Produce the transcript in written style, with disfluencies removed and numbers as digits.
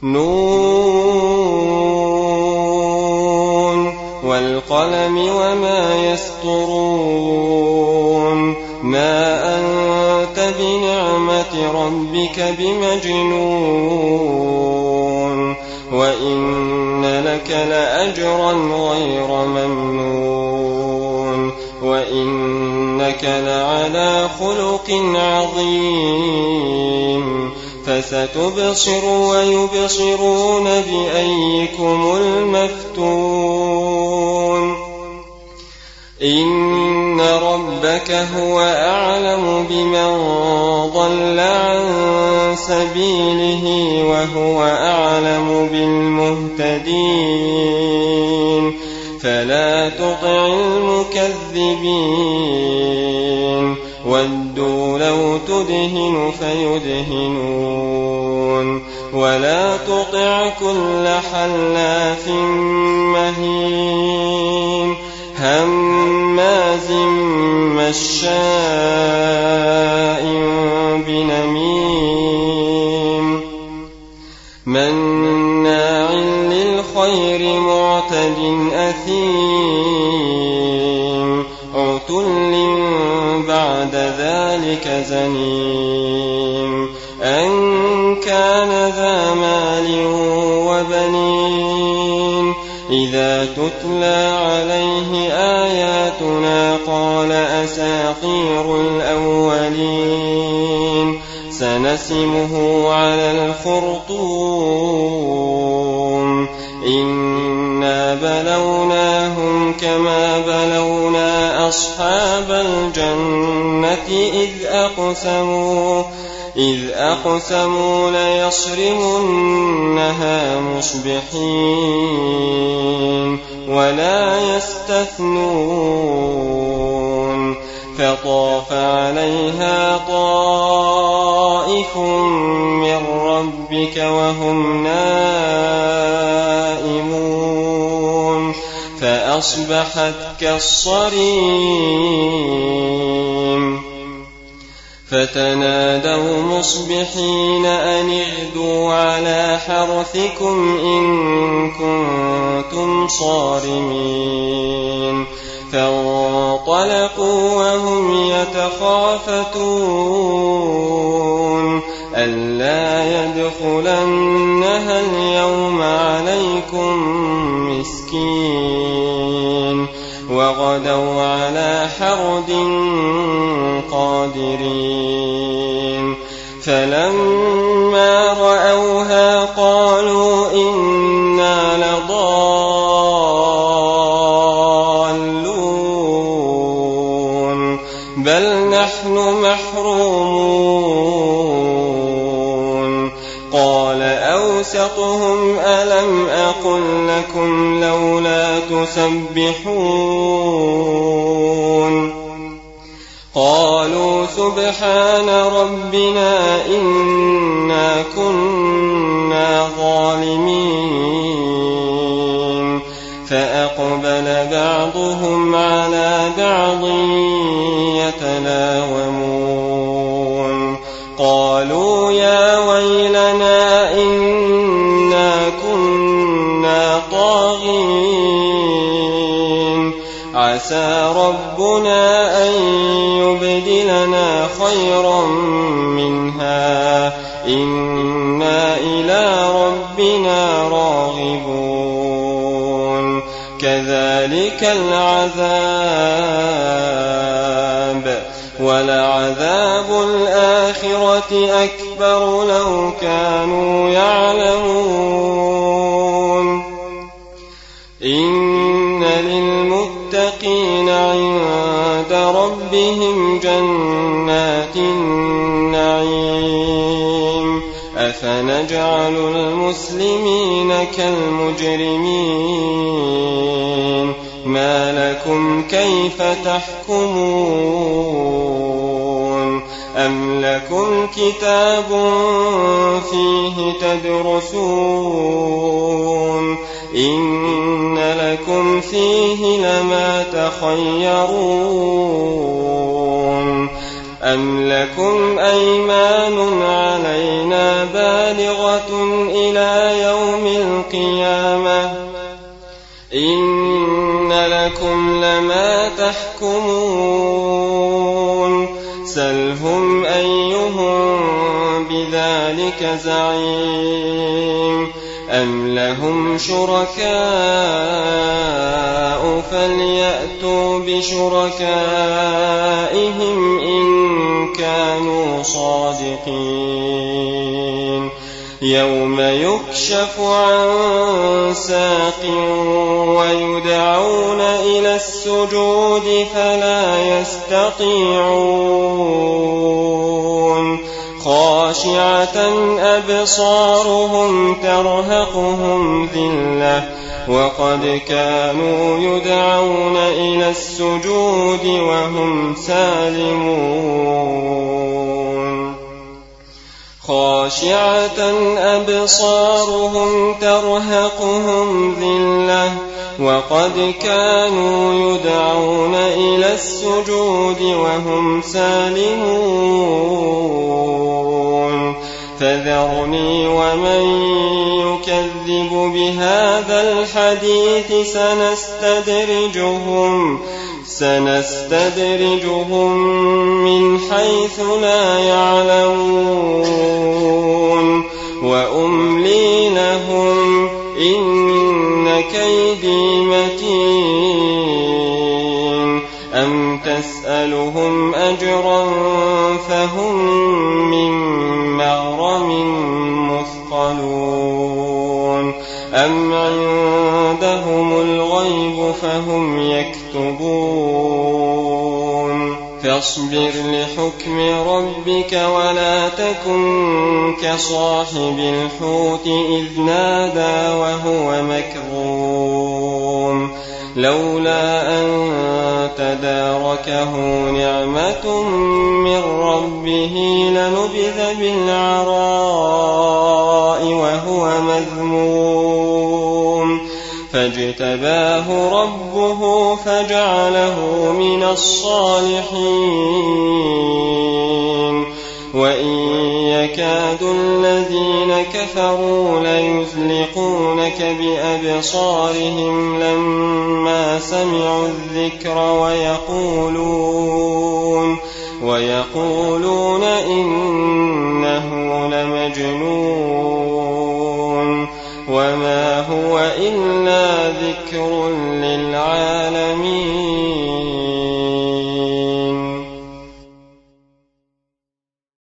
نون والقلم وما يسطرون ما أنت بنعمة ربك بمجنون وإن لك لأجرا غير ممنون وإنك لعلى خلق عظيم فستبصر ويبصرون بأيكم المفتون إن ربك هو أعلم بمن ضل عن سبيله وهو أعلم بالمهتدين فلا تطع المكذبين ودوا لو تدهن فيدهنون ولا تطع كل حلاف مهين هماز مشاء بنميم مناع للخير معتد أثيم عتل بعد ذلك زنيم أن كان ذا مال وبنين إذا تتلى عليه آياتنا قال أساطير الأولين سنسمه على الخرطوم إنا بلوناهم كما بلونا أصحاب الجنة إذ أقسموا ليصرمنها مصبحين ولا يستثنون فطاف عليها طائف من ربك وهم نائمون فأصبحت كالصريم فتنادوا مصبحين أن اغدوا على حرثكم إن كنتم صارمين فانطلقوا وهم يتخافتون ألا يدخلنها اليوم عليكم مسكين وغدوا على حرد قادرين فلما رأوها قالوا إنا لضالون بل نحن محرومون قال أوسطهم ألم أقل لكم لولا تسبحون قالوا سبحان ربنا إنا كنا ظالمين فأقبل بعضهم على بعض يتلاومون قالوا يا ويلنا إنا كنا طاغين عسى ربنا أن يبدلنا خيرا منها إنا إلى ربنا راغبون كذلك العذاب ولعذاب الآخرة أكبر لو كانوا يعلمون إن للمتقين عند ربهم جنات النعيم أفنجعل المسلمين كالمجرمين ما لكم كيف تحكمون أم لكم كتاب فيه تدرسون إن لكم فيه لما تخيرون أم لكم أيمان علينا بالغة إلى يوم القيامة إن لكم لما تحكمون سلهم أيهم بذلك زعيم أم لهم شركاء فليأتوا بشركائهم إن كانوا صادقين يوم يكشف عن ساق ويدعون إلى السجود فلا يستطيعون خاشعة أبصارهم ترهقهم ذلة وقد كانوا يدعون إلى السجود وهم سالمون خاشعة أبصارهم ترهقهم ذلة وقد كانوا يدعون إلى السجود وهم سالمون فذرني ومن يكذب بهذا الحديث سنستدرجهم من حيث لا يعلمون وأملي لهم إن كيدي متين أم تسألهم أجرا فهم من مغرم مثقلون أم عندهم الغيب فهم يكتبون فاصبر لحكم ربك ولا تكن كصاحب الحوت إذ نادى وهو مكظوم لولا أن تداركه نعمة من ربه لنبذ بالعراء وهو مذموم فاجتباه ربه فجعله من الصالحين وإن يكاد الذين كفروا ليزلقونك بأبصارهم لما سمعوا الذكر ويقولون